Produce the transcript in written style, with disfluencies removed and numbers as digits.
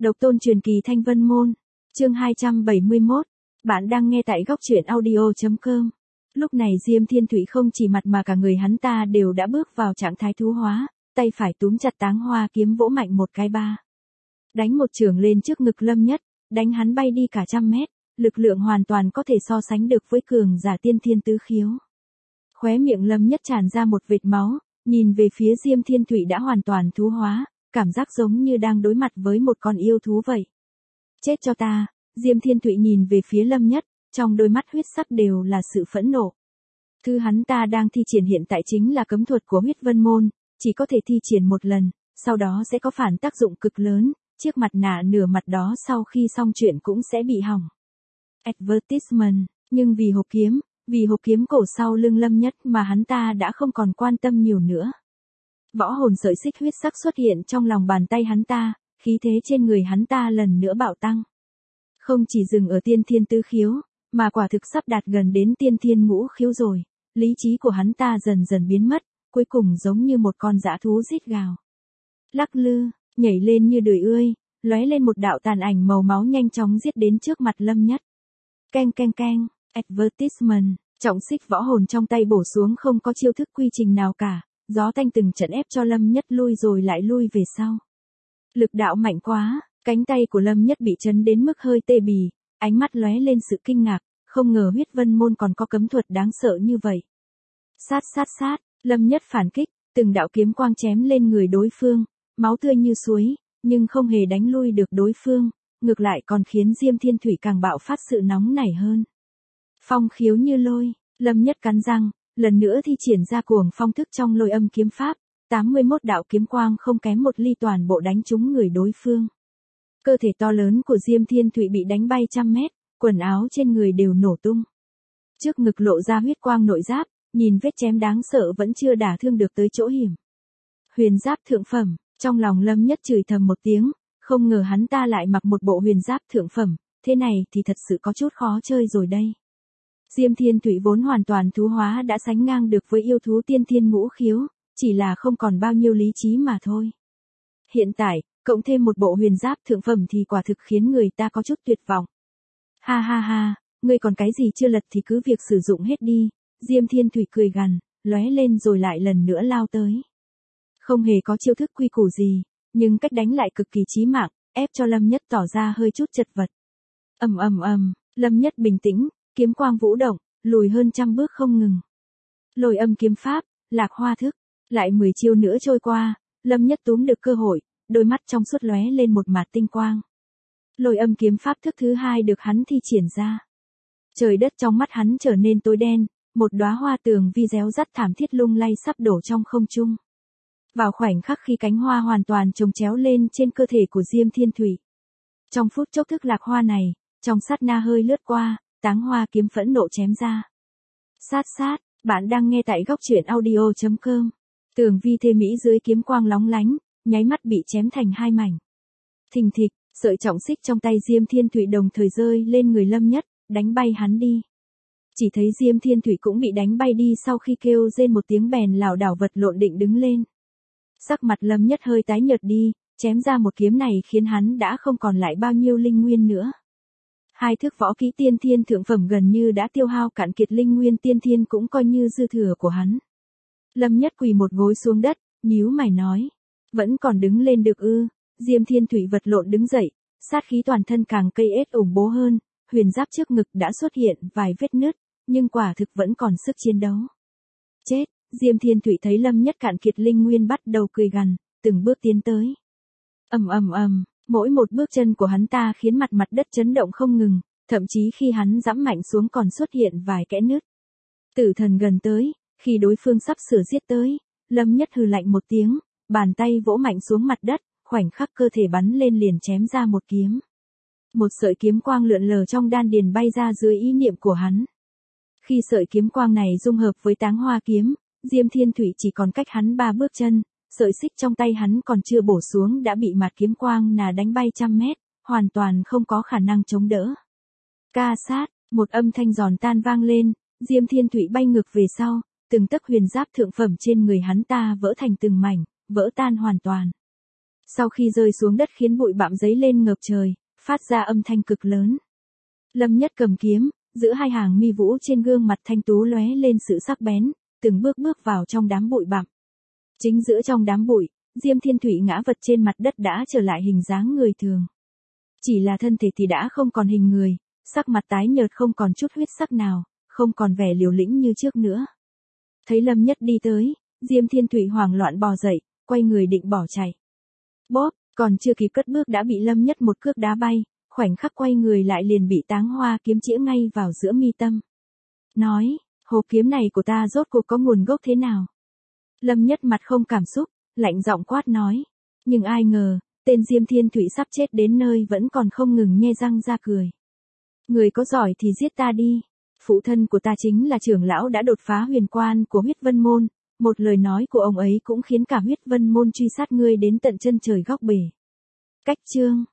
Độc tôn truyền kỳ Thanh Vân Môn. Chương 271. Bạn đang nghe tại góc truyện audio.com. Lúc này Diêm Thiên Thụy không chỉ mặt mà cả người hắn ta đều đã bước vào trạng thái thú hóa, tay phải túm chặt táng hoa kiếm vỗ mạnh một cái ba. Đánh một chưởng lên trước ngực Lâm Nhất, đánh hắn bay đi cả trăm mét, lực lượng hoàn toàn có thể so sánh được với cường giả tiên thiên tứ khiếu. Khóe miệng Lâm Nhất tràn ra một vệt máu, nhìn về phía Diêm Thiên Thụy đã hoàn toàn thú hóa, cảm giác giống như đang đối mặt với một con yêu thú vậy. Chết cho ta, Diêm Thiên Thụy nhìn về phía Lâm Nhất, trong đôi mắt huyết sắc đều là sự phẫn nộ. Thứ hắn ta đang thi triển hiện tại chính là cấm thuật của Huyết Vân Môn, chỉ có thể thi triển một lần, sau đó sẽ có phản tác dụng cực lớn, chiếc mặt nạ nửa mặt đó sau khi xong chuyện cũng sẽ bị hỏng. Advertisement, nhưng vì hộp kiếm cổ sau lưng Lâm Nhất mà hắn ta đã không còn quan tâm nhiều nữa. Võ hồn sợi xích huyết sắc xuất hiện trong lòng bàn tay hắn ta, khí thế trên người hắn ta lần nữa bạo tăng. Không chỉ dừng ở tiên thiên tứ khiếu, mà quả thực sắp đạt gần đến tiên thiên ngũ khiếu rồi, lý trí của hắn ta dần dần biến mất, cuối cùng giống như một con dã thú rít gào. Lắc lư, nhảy lên như đười ươi, lóe lên một đạo tàn ảnh màu máu nhanh chóng giết đến trước mặt Lâm Nhất. Keng keng keng, advertisement, trọng xích võ hồn trong tay bổ xuống không có chiêu thức quy trình nào cả, gió tanh từng trận ép cho Lâm Nhất lui rồi lại lui về sau. Lực đạo mạnh quá, cánh tay của Lâm Nhất bị chấn đến mức hơi tê bì, ánh mắt lóe lên sự kinh ngạc, không ngờ Huyết Vân Môn còn có cấm thuật đáng sợ như vậy. Sát, Lâm Nhất phản kích, từng đạo kiếm quang chém lên người đối phương, máu tươi như suối, nhưng không hề đánh lui được đối phương, ngược lại còn khiến Diêm Thiên Thụy càng bạo phát sự nóng nảy hơn. Phong khiếu như lôi, Lâm Nhất cắn răng, lần nữa thi triển ra cuồng phong thức trong lôi âm kiếm pháp, 81 đạo kiếm quang không kém một ly toàn bộ đánh trúng người đối phương. Cơ thể to lớn của Diêm Thiên Thụy bị đánh bay trăm mét, quần áo trên người đều nổ tung. Trước ngực lộ ra huyết quang nội giáp, nhìn vết chém đáng sợ vẫn chưa đả thương được tới chỗ hiểm. Huyền giáp thượng phẩm, trong lòng Lâm Nhất chửi thầm một tiếng, không ngờ hắn ta lại mặc một bộ huyền giáp thượng phẩm, thế này thì thật sự có chút khó chơi rồi đây. Diêm Thiên Thụy vốn hoàn toàn thú hóa đã sánh ngang được với yêu thú tiên thiên ngũ khiếu, chỉ là không còn bao nhiêu lý trí mà thôi. Hiện tại, cộng thêm một bộ huyền giáp thượng phẩm thì quả thực khiến người ta có chút tuyệt vọng. Ha, ngươi còn cái gì chưa lật thì cứ việc sử dụng hết đi, Diêm Thiên Thụy cười gằn, lóe lên rồi lại lần nữa lao tới. Không hề có chiêu thức quy củ gì, nhưng cách đánh lại cực kỳ chí mạng, ép cho Lâm Nhất tỏ ra hơi chút chật vật. Ầm, Lâm Nhất bình tĩnh, kiếm quang vũ động, lùi hơn trăm bước không ngừng. Lôi âm kiếm pháp, lạc hoa thức, lại 10 chiêu nữa trôi qua, Lâm Nhất túm được cơ hội, đôi mắt trong suốt lóe lên một mạt tinh quang. Lôi âm kiếm pháp thức thứ hai được hắn thi triển ra. Trời đất trong mắt hắn trở nên tối đen, một đóa hoa tường vi réo rắt thảm thiết lung lay sắp đổ trong không trung. Vào khoảnh khắc khi cánh hoa hoàn toàn chồng chéo lên trên cơ thể của Diêm Thiên Thụy. Trong phút chốc thức lạc hoa này, trong sát na hơi lướt qua, táng hoa kiếm phẫn nộ chém ra. Sát, bạn đang nghe tại góc truyện audio.com. Tường vi thê mỹ dưới kiếm quang lóng lánh, nháy mắt bị chém thành hai mảnh. Thình thịch, sợi trọng xích trong tay Diêm Thiên Thụy đồng thời rơi lên người Lâm Nhất, đánh bay hắn đi. Chỉ thấy Diêm Thiên Thụy cũng bị đánh bay đi sau khi kêu rên một tiếng bèn lảo đảo vật lộn định đứng lên. Sắc mặt Lâm Nhất hơi tái nhợt đi, chém ra một kiếm này khiến hắn đã không còn lại bao nhiêu linh nguyên nữa. Hai thức võ kỹ tiên thiên thượng phẩm gần như đã tiêu hao cạn kiệt linh nguyên tiên thiên cũng coi như dư thừa của hắn. Lâm Nhất quỳ một gối xuống đất, nhíu mày nói. Vẫn còn đứng lên được ư? Diêm Thiên Thụy vật lộn đứng dậy, sát khí toàn thân càng cây ết ủng bố hơn, huyền giáp trước ngực đã xuất hiện vài vết nứt, nhưng quả thực vẫn còn sức chiến đấu. Chết, Diêm Thiên Thụy thấy Lâm Nhất cạn kiệt linh nguyên bắt đầu cười gằn, từng bước tiến tới. Ầm, mỗi một bước chân của hắn ta khiến mặt đất chấn động không ngừng, thậm chí khi hắn giẫm mạnh xuống còn xuất hiện vài kẽ nứt. Tử thần gần tới, khi đối phương sắp sửa giết tới, Lâm Nhất hừ lạnh một tiếng, bàn tay vỗ mạnh xuống mặt đất, khoảnh khắc cơ thể bắn lên liền chém ra một kiếm. Một sợi kiếm quang lượn lờ trong đan điền bay ra dưới ý niệm của hắn. Khi sợi kiếm quang này dung hợp với táng hoa kiếm, Diêm Thiên Thụy chỉ còn cách hắn 3 bước chân, sợi xích trong tay hắn còn chưa bổ xuống đã bị mạt kiếm quang nà đánh bay trăm mét, hoàn toàn không có khả năng chống đỡ. Ca sát, một âm thanh giòn tan vang lên, Diêm Thiên Thụy bay ngược về sau, từng tấc huyền giáp thượng phẩm trên người hắn ta vỡ thành từng mảnh, vỡ tan hoàn toàn. Sau khi rơi xuống đất khiến bụi bặm giấy lên ngập trời, phát ra âm thanh cực lớn. Lâm Nhất cầm kiếm, giữa hai hàng mi vũ trên gương mặt thanh tú lóe lên sự sắc bén, từng bước bước vào trong đám bụi bặm. Chính giữa trong đám bụi, Diêm Thiên Thụy ngã vật trên mặt đất đã trở lại hình dáng người thường. Chỉ là thân thể thì đã không còn hình người, sắc mặt tái nhợt không còn chút huyết sắc nào, không còn vẻ liều lĩnh như trước nữa. Thấy Lâm Nhất đi tới, Diêm Thiên Thụy hoảng loạn bò dậy, quay người định bỏ chạy. Bóp, còn chưa kịp cất bước đã bị Lâm Nhất một cước đá bay, khoảnh khắc quay người lại liền bị Táng Hoa kiếm chĩa ngay vào giữa mi tâm. Nói, hộp kiếm này của ta rốt cuộc có nguồn gốc thế nào? Lâm Nhất mặt không cảm xúc, lạnh giọng quát nói. Nhưng ai ngờ, tên Diêm Thiên Thụy sắp chết đến nơi vẫn còn không ngừng nhe răng ra cười. Người có giỏi thì giết ta đi. Phụ thân của ta chính là trưởng lão đã đột phá huyền quan của Huyết Vân Môn, một lời nói của ông ấy cũng khiến cả Huyết Vân Môn truy sát ngươi đến tận chân trời góc bể. Cách chương